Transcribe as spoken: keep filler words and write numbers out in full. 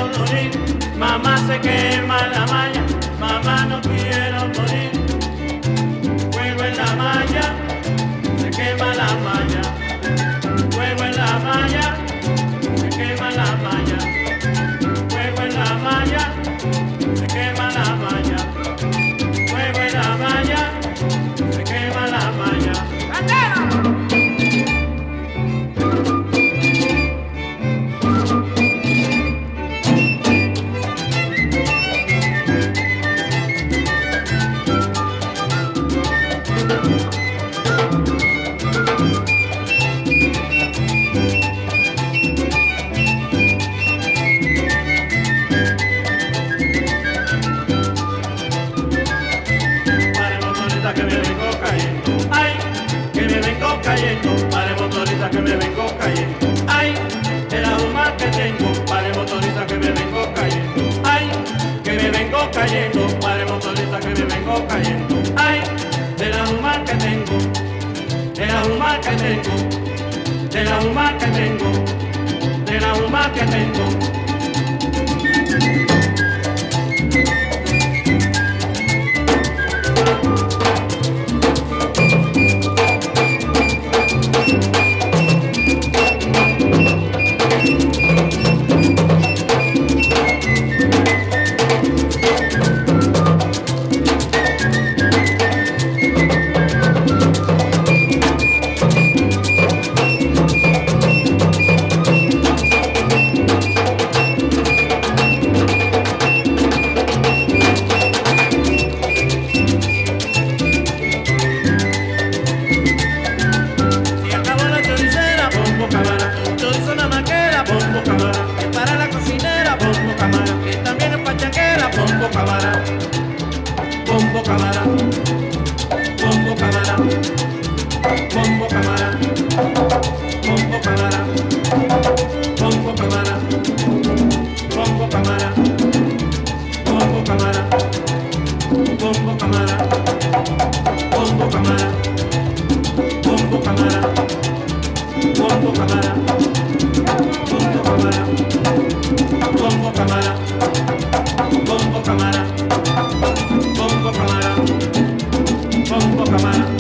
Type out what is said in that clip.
morir. Mamá se quema la malla, mamá no quiero morir. Fuego en la malla, se quema la malla. Fuego en la malla, se quema la malla. Fuego en la malla, se quema la malla. Fuego en la malla, se quema la malla. Que me vengo cayendo, ay, que me vengo cayendo, vale motorista que me vengo cayendo, ay, de la humor que tengo, vale motorista que me vengo cayendo, ay, que me vengo cayendo, vale motorista que me vengo cayendo, ay, de la humor que tengo, de la humor que tengo, de la humor que tengo, de la humor que tengo. Bombo cabara, bombo cabara, bombo cabara, bombo cabara, bombo cabara, bombo cabara, bombo cabara, bombo cabara, bombo cabara, bombo cabara, bombo cabara, bombo cabara, bombo cabara, bombo cabara. Bombo cámara, bombo cámara, bombo cámara.